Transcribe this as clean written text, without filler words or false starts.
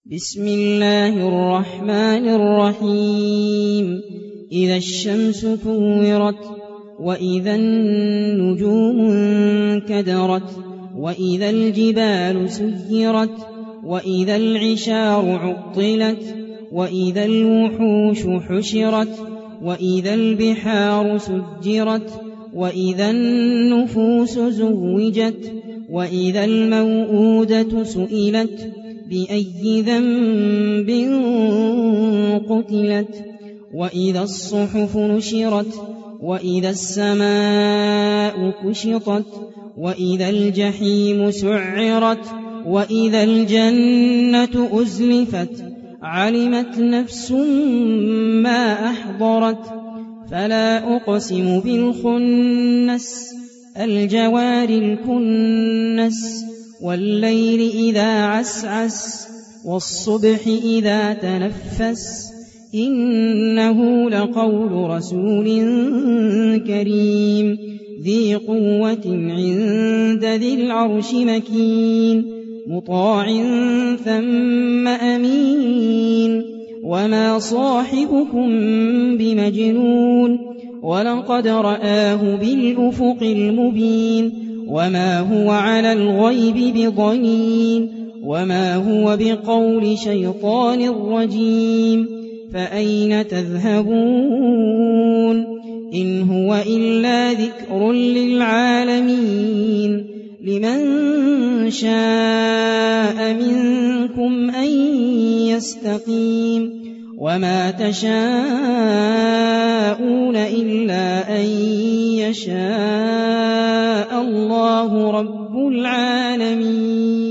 بسم الله الرحمن الرحيم إذا الشمس كورت وإذا النجوم انكدرت وإذا الجبال سيرت وإذا العشار عطلت وإذا الوحوش حشرت وإذا البحار سجرت وإذا النفوس زوجت وإذا الموءودة سئلت بأي ذنب قتلت وإذا الصحف نشرت وإذا السماء كشطت وإذا الجحيم سعرت وإذا الجنة أزلفت علمت نفس ما أحضرت فلا أقسم بالخنس الجوار الكنس والليل إذا عسعس والصبح إذا تنفس إنه لقول رسول كريم ذي قوة عند ذي العرش مكين مطاع ثم أمين وما صاحبكم بمجنون ولقد رآه بالأفق المبين وما هو على الغيب بضنين وما هو بقول شيطان رجيم فأين تذهبون إن هو إلا ذكر للعالمين لمن شاء منكم أن يستقيم وما تشاءون إلا أن يشاء الله رب العالمين.